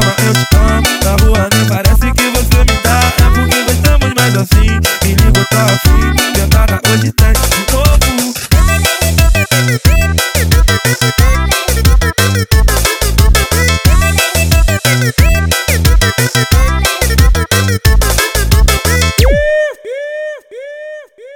cama eu te amo, na rua nem parece que você me dá. É porque gostamos mais assim, me ligou, tá afim, tentada hoje tem.